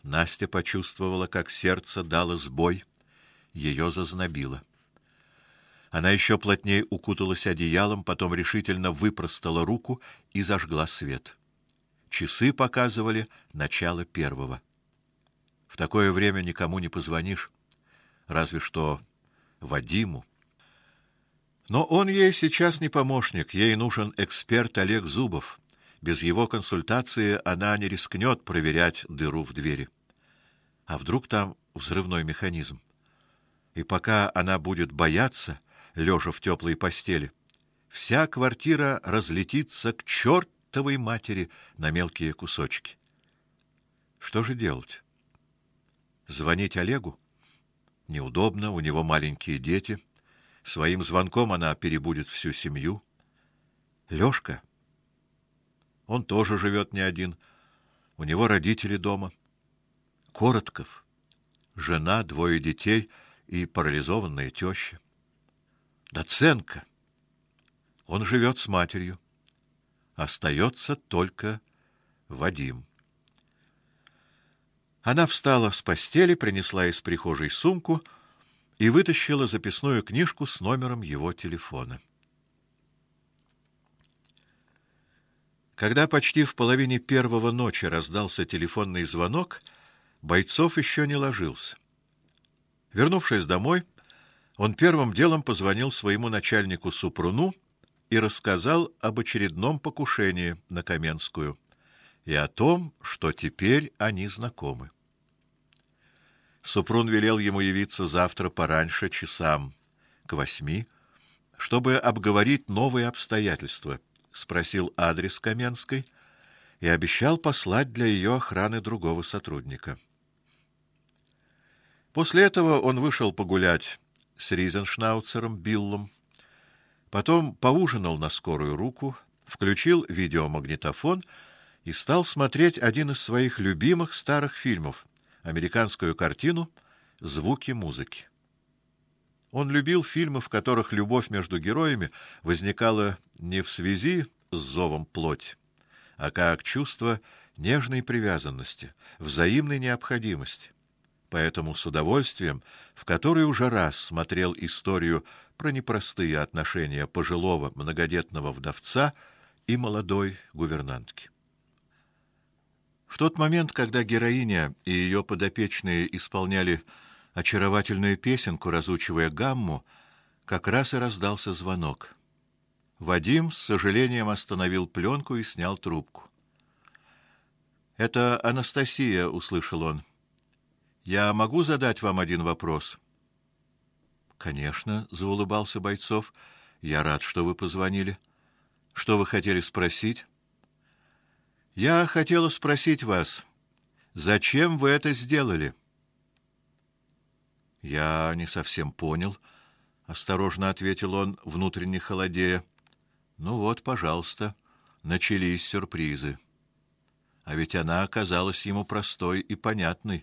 Настя почувствовала, как сердце дало сбой, ее зазнобило. Она еще плотнее укуталась одеялом, потом решительно выпростала руку и зажгла свет. Часы показывали начало первого. В такое время никому не позвонишь, разве что Вадиму. Но он ей сейчас не помощник, ей нужен эксперт Олег Зубов. Без его консультации она не рискнет проверять дыру в двери. А вдруг там взрывной механизм? И пока она будет бояться, лежа в теплой постели, вся квартира разлетится к чертовой матери на мелкие кусочки. Что же делать? Звонить Олегу? Неудобно, у него маленькие дети. Своим звонком она перебудет всю семью. Лёшка? Он тоже живет не один. У него родители дома. Коротков. Жена, 2 детей и парализованная теща. Доценко. Он живет с матерью. Остается только Вадим. Она встала с постели, принесла из прихожей сумку и вытащила записную книжку с номером его телефона. Когда почти в половине первого ночи раздался телефонный звонок, Бойцов еще не ложился. Вернувшись домой, он первым делом позвонил своему начальнику Супруну и рассказал об очередном покушении на Каменскую и о том, что теперь они знакомы. Супрун велел ему явиться завтра пораньше, часам к 8, чтобы обговорить новые обстоятельства, спросил адрес Каменской и обещал послать для ее охраны другого сотрудника. После этого он вышел погулять с Ризеншнауцером Биллом, потом поужинал на скорую руку, включил видеомагнитофон и стал смотреть один из своих любимых старых фильмов, американскую картину «Звуки музыки». Он любил фильмы, в которых любовь между героями возникала не в связи с зовом плоти, а как чувство нежной привязанности, взаимной необходимости. Поэтому с удовольствием, в который уже раз смотрел историю про непростые отношения пожилого многодетного вдовца и молодой гувернантки. В тот момент, когда героиня и ее подопечные исполняли очаровательную песенку, разучивая гамму, как раз и раздался звонок. Вадим с сожалением остановил пленку и снял трубку. «Это Анастасия», — услышал он. «Я могу задать вам один вопрос?» «Конечно», — заулыбался Бойцов. «Я рад, что вы позвонили. Что вы хотели спросить?» «Я хотела спросить вас, зачем вы это сделали?» «Я не совсем понял», — осторожно ответил он, внутренне холодея. «Ну вот, пожалуйста, начались сюрпризы». А ведь она оказалась ему простой и понятной.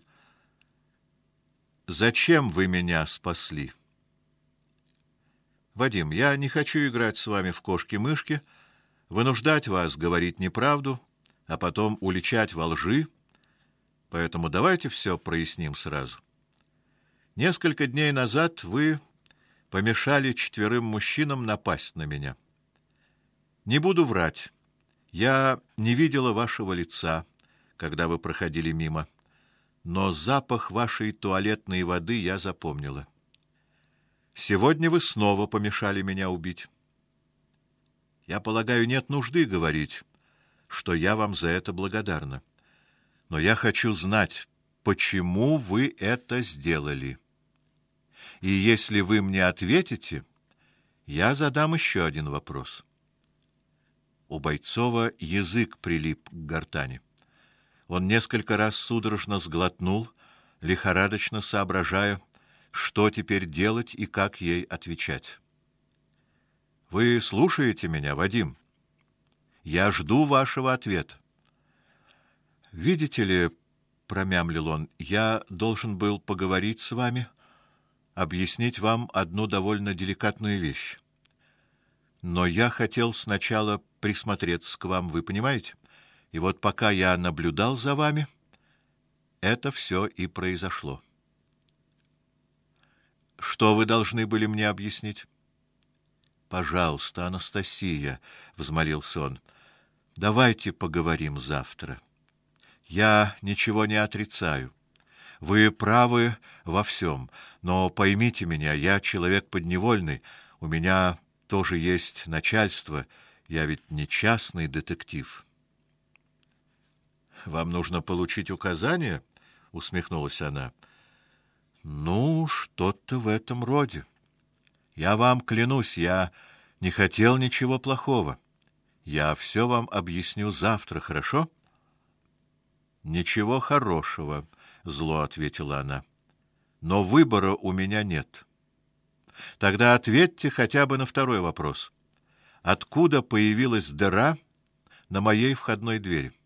«Зачем вы меня спасли?» «Вадим, я не хочу играть с вами в кошки-мышки, вынуждать вас говорить неправду, а потом уличать во лжи, поэтому давайте все проясним сразу. Несколько дней назад вы помешали 4 мужчинам напасть на меня. Не буду врать, я не видела вашего лица, когда вы проходили мимо, но запах вашей туалетной воды я запомнила. Сегодня вы снова помешали меня убить. Я полагаю, нет нужды говорить, что я вам за это благодарна. Но я хочу знать, почему вы это сделали. И если вы мне ответите, я задам еще один вопрос. У Бойцова язык прилип к гортани. Он несколько раз судорожно сглотнул, лихорадочно соображая, что теперь делать и как ей отвечать. Вы слушаете меня, Вадим? Я жду вашего ответа. Видите ли, промямлил он, я должен был поговорить с вами, объяснить вам одну довольно деликатную вещь. Но я хотел сначала присмотреться к вам, вы понимаете? И вот пока я наблюдал за вами, это все и произошло. Что вы должны были мне объяснить? Пожалуйста, Анастасия, взмолился он. Давайте поговорим завтра. Я ничего не отрицаю. Вы правы во всем, но поймите меня, я человек подневольный, у меня тоже есть начальство, я ведь не частный детектив. Вам нужно получить указания, усмехнулась она. Ну, что-то в этом роде. Я вам клянусь, я не хотел ничего плохого. Я все вам объясню завтра, хорошо? Ничего хорошего, зло ответила она. Но выбора у меня нет. Тогда ответьте хотя бы на второй вопрос. Откуда появилась дыра на моей входной двери?